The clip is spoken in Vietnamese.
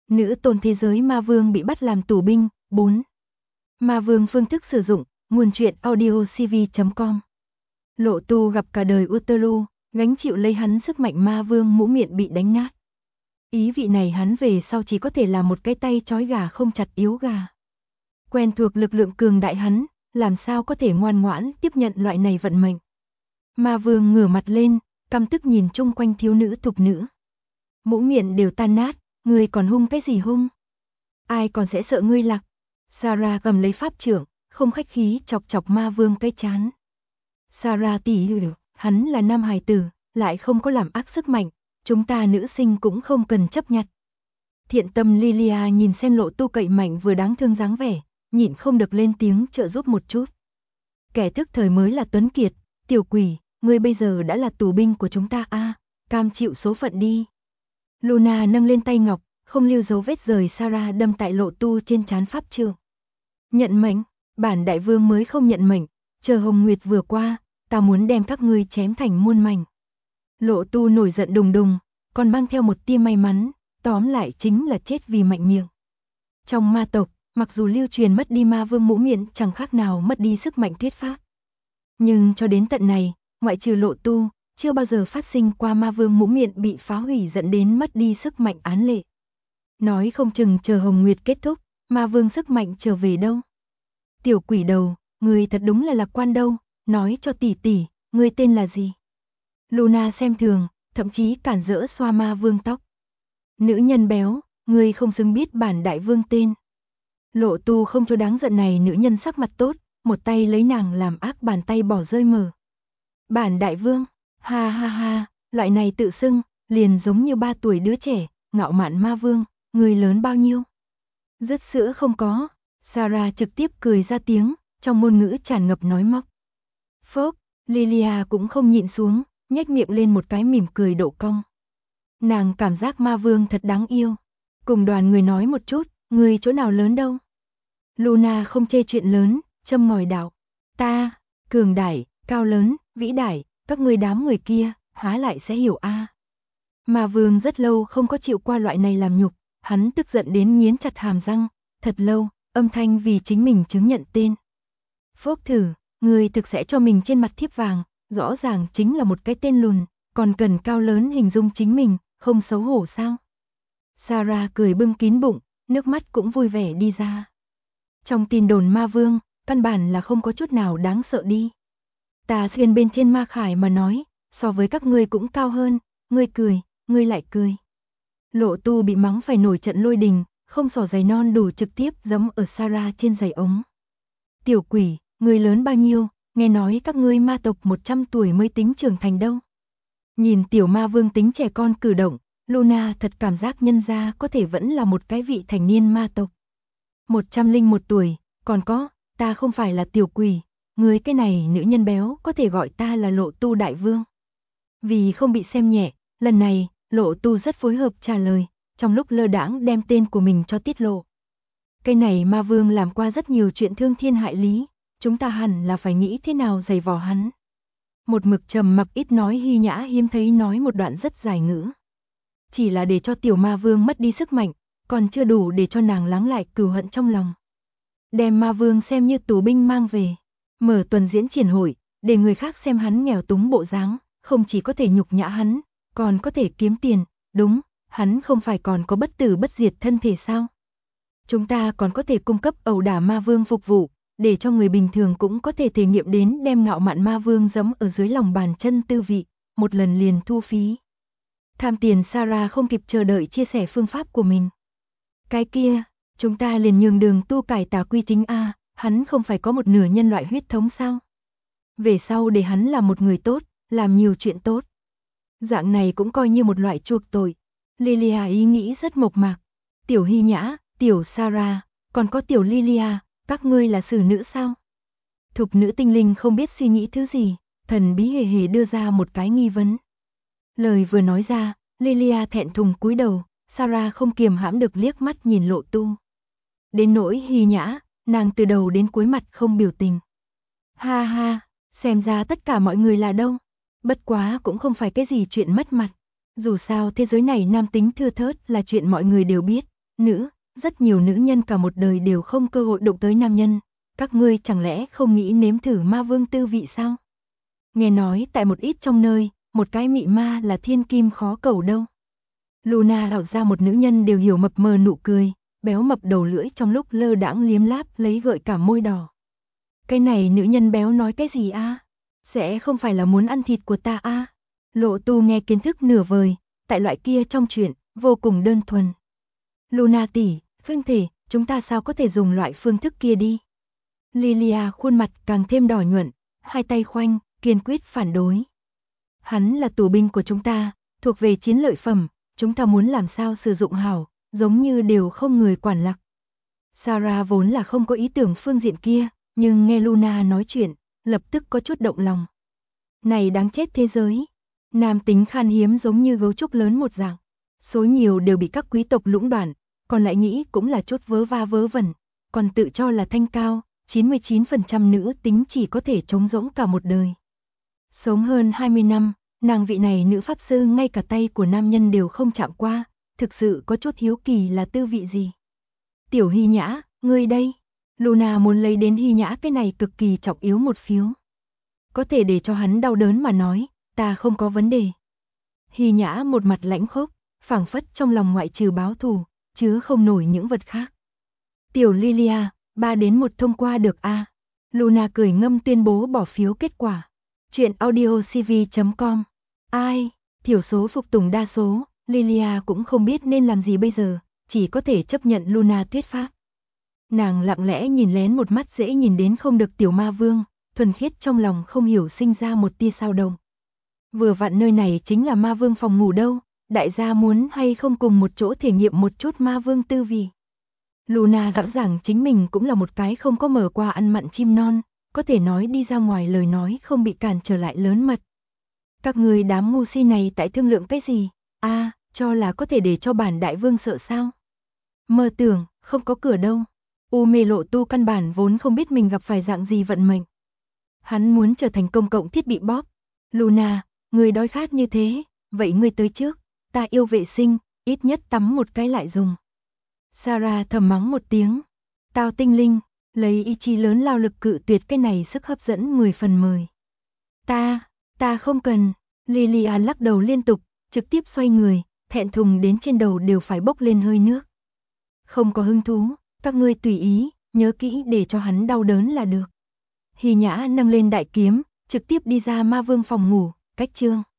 Nữ tôn thế giới ma vương bị bắt làm tù binh. 4. Ma vương phương thức sử dụng, nguồn truyện audiocv.com. Lộ Tu gặp cả đời Uterlu, gánh chịu lấy hắn sức mạnh ma vương mũ miệng bị đánh nát. Ý vị này hắn về sau chỉ có thể là một cái tay trói gà không chặt yếu gà. Quen thuộc lực lượng cường đại hắn, làm sao có thể ngoan ngoãn tiếp nhận loại này vận mệnh. Ma vương ngửa mặt lên, căm tức nhìn chung quanh thiếu nữ thục nữ. Mũ miệng đều tan nát, ngươi còn hung cái gì hung? Ai còn sẽ sợ ngươi lạc? Sarah cầm lấy pháp trượng, không khách khí chọc chọc ma vương cái chán. Sarah tỷ, hắn là nam hài tử, lại không có làm ác sức mạnh, chúng ta nữ sinh cũng không cần chấp nhặt. Thiện tâm Lilia nhìn xem Lộ Tu cậy mạnh vừa đáng thương dáng vẻ, nhịn không được lên tiếng trợ giúp một chút. Kẻ thức thời mới là tuấn kiệt, tiểu quỷ, ngươi bây giờ đã là tù binh của chúng ta a, cam chịu số phận đi. Luna nâng lên tay ngọc, không lưu dấu vết rời Sarah đâm tại Lộ Tu trên trán pháp trượng. Nhận mệnh, bản đại vương mới không nhận mệnh, chờ Hồng Nguyệt vừa qua, ta muốn đem các ngươi chém thành muôn mảnh. Lộ Tu nổi giận đùng đùng, còn mang theo một tia may mắn, tóm lại chính là chết vì mạnh miệng. Trong ma tộc, mặc dù lưu truyền mất đi ma vương mũ miệng chẳng khác nào mất đi sức mạnh thuyết pháp. Nhưng cho đến tận này, ngoại trừ Lộ Tu, chưa bao giờ phát sinh qua ma vương mũ miệng bị phá hủy dẫn đến mất đi sức mạnh án lệ. Nói không chừng chờ Hồng Nguyệt kết thúc, ma vương sức mạnh trở về đâu. Tiểu quỷ đầu, ngươi thật đúng là lạc quan đâu, nói cho tỷ tỷ, ngươi tên là gì? Luna xem thường, thậm chí cản rỡ xoa ma vương tóc. Nữ nhân béo, ngươi không xứng biết bản đại vương tên. Lộ Tu không cho đáng giận này nữ nhân sắc mặt tốt, một tay lấy nàng làm ác bàn tay bỏ rơi mở. Bản đại vương, ha ha ha, loại này tự xưng, liền giống như 3 tuổi đứa trẻ, ngạo mạn ma vương, người lớn bao nhiêu? Rứt sữa không có, Sarah trực tiếp cười ra tiếng, trong ngôn ngữ tràn ngập nói móc. Phốc, Lilia cũng không nhịn xuống, nhếch miệng lên một cái mỉm cười độ cong. Nàng cảm giác ma vương thật đáng yêu. Cùng đoàn người nói một chút, người chỗ nào lớn đâu? Luna không chê chuyện lớn, châm ngòi đạo. Ta, cường đại, cao lớn, vĩ đại, các ngươi đám người kia, há lại sẽ hiểu a. Ma vương rất lâu không có chịu qua loại này làm nhục, hắn tức giận đến nghiến chặt hàm răng, thật lâu, âm thanh vì chính mình chứng nhận tên. Phốc thử, người thực sẽ cho mình trên mặt thiếp vàng, rõ ràng chính là một cái tên lùn, còn cần cao lớn hình dung chính mình, không xấu hổ sao? Sarah cười bưng kín bụng, nước mắt cũng vui vẻ đi ra. Trong tin đồn ma vương, căn bản là không có chút nào đáng sợ đi. Ta xuyên bên trên ma khải mà nói, so với các ngươi cũng cao hơn, ngươi cười, ngươi lại cười. Lộ Tu bị mắng phải nổi trận lôi đình, không xỏ giày non đủ trực tiếp giẫm ở Sarah trên giày ống. Tiểu quỷ, ngươi lớn bao nhiêu, nghe nói các ngươi ma tộc 100 tuổi mới tính trưởng thành đâu. Nhìn tiểu ma vương tính trẻ con cử động, Luna thật cảm giác nhân gia có thể vẫn là một cái vị thành niên ma tộc. 101 tuổi, còn có, ta không phải là tiểu quỷ, ngươi cái này nữ nhân béo có thể gọi ta là Lộ Tu đại vương. Vì không bị xem nhẹ, lần này, Lộ Tu rất phối hợp trả lời, trong lúc lơ đãng đem tên của mình cho tiết lộ. Cái này ma vương làm qua rất nhiều chuyện thương thiên hại lý, chúng ta hẳn là phải nghĩ thế nào giày vò hắn. Một mực trầm mặc ít nói Hy Nhã hiếm thấy nói một đoạn rất dài ngữ. Chỉ là để cho tiểu ma vương mất đi sức mạnh, còn chưa đủ để cho nàng lắng lại cừu hận trong lòng. Đem ma vương xem như tù binh mang về, mở tuần diễn triển hội, để người khác xem hắn nghèo túng bộ dáng, không chỉ có thể nhục nhã hắn, còn có thể kiếm tiền, đúng, hắn không phải còn có bất tử bất diệt thân thể sao? Chúng ta còn có thể cung cấp ẩu đả ma vương phục vụ, để cho người bình thường cũng có thể thể nghiệm đến đem ngạo mạn ma vương giẫm ở dưới lòng bàn chân tư vị, một lần liền thu phí. Tham tiền Sarah không kịp chờ đợi chia sẻ phương pháp của mình. Cái kia, chúng ta liền nhường đường tu cải tà quy chính a, hắn không phải có một nửa nhân loại huyết thống sao? Về sau để hắn là một người tốt, làm nhiều chuyện tốt. Dạng này cũng coi như một loại chuộc tội. Lilia ý nghĩ rất mộc mạc. Tiểu Hy Nhã, tiểu Sarah, còn có tiểu Lilia, các ngươi là xử nữ sao? Thục nữ tinh linh không biết suy nghĩ thứ gì, thần bí hề hề đưa ra một cái nghi vấn. Lời vừa nói ra, Lilia thẹn thùng cúi đầu, Sarah không kiềm hãm được liếc mắt nhìn Lộ Tu. Đến nỗi Hy Nhã, nàng từ đầu đến cuối mặt không biểu tình. Ha ha, xem ra tất cả mọi người là đâu. Bất quá cũng không phải cái gì chuyện mất mặt. Dù sao thế giới này nam tính thưa thớt là chuyện mọi người đều biết, rất nhiều nữ nhân cả một đời đều không cơ hội đụng tới nam nhân, các ngươi chẳng lẽ không nghĩ nếm thử ma vương tư vị sao? Nghe nói tại một ít trong nơi, một cái mị ma là thiên kim khó cầu đâu. Luna lão ra một nữ nhân đều hiểu mập mờ nụ cười, béo mập đầu lưỡi trong lúc lơ đãng liếm láp lấy gợi cả môi đỏ. Cái này nữ nhân béo nói cái gì a? Sẽ không phải là muốn ăn thịt của ta a? Lộ Tu nghe kiến thức nửa vời, tại loại kia trong chuyện, vô cùng đơn thuần. Luna tỷ, không thể, chúng ta sao có thể dùng loại phương thức kia đi? Lilia khuôn mặt càng thêm đỏ nhuận, hai tay khoanh, kiên quyết phản đối. Hắn là tù binh của chúng ta, thuộc về chiến lợi phẩm, chúng ta muốn làm sao sử dụng hảo, giống như đều không người quản lạc. Sarah vốn là không có ý tưởng phương diện kia, nhưng nghe Luna nói chuyện, lập tức có chút động lòng. Này đáng chết thế giới, nam tính khan hiếm giống như gấu trúc lớn một dạng, số nhiều đều bị các quý tộc lũng đoạn, còn lại nghĩ cũng là chút vớ va vớ vẩn, còn tự cho là thanh cao, 99% nữ tính chỉ có thể trống rỗng cả một đời. Sống hơn 20 năm, nàng vị này nữ pháp sư ngay cả tay của nam nhân đều không chạm qua, thực sự có chút hiếu kỳ là tư vị gì. Tiểu Hy Nhã, ngươi đây. Luna muốn lấy đến Hy Nhã cái này cực kỳ trọng yếu một phiếu. Có thể để cho hắn đau đớn mà nói, ta không có vấn đề. Hy Nhã một mặt lãnh khốc, phảng phất trong lòng ngoại trừ báo thù, chứ không nổi những vật khác. Tiểu Lilia, 3 đến 1 thông qua được a. Luna cười ngâm tuyên bố bỏ phiếu kết quả. Chuyện audiocv.com. Ai, thiểu số phục tùng đa số, Lilia cũng không biết nên làm gì bây giờ, chỉ có thể chấp nhận Luna thuyết pháp. Nàng lặng lẽ nhìn lén một mắt dễ nhìn đến không được tiểu ma vương, thuần khiết trong lòng không hiểu sinh ra một tia sao động. Vừa vặn nơi này chính là ma vương phòng ngủ đâu, đại gia muốn hay không cùng một chỗ thể nghiệm một chút ma vương tư vị. Luna rõ ràng chính mình cũng là một cái không có mở qua ăn mặn chim non, có thể nói đi ra ngoài lời nói không bị cản trở lại lớn mật. Các người đám ngu si này tại thương lượng cái gì? Cho là có thể để cho bản đại vương sợ sao? Mơ tưởng, không có cửa đâu. U mê Lộ Tu căn bản vốn không biết mình gặp phải dạng gì vận mệnh. Hắn muốn trở thành công cộng thiết bị bóp. Luna, người đói khát như thế, vậy ngươi tới trước, ta yêu vệ sinh, ít nhất tắm một cái lại dùng. Sarah thầm mắng một tiếng. Tao tinh linh, lấy ý chí lớn lao lực cự tuyệt cái này sức hấp dẫn 10 phần 10. Ta không cần. Lilian lắc đầu liên tục, trực tiếp xoay người, thẹn thùng đến trên đầu đều phải bốc lên hơi nước. Không có hứng thú, các ngươi tùy ý, nhớ kỹ để cho hắn đau đớn là được. Hy Nhã nâng lên đại kiếm, trực tiếp đi ra ma vương phòng ngủ, cách chương.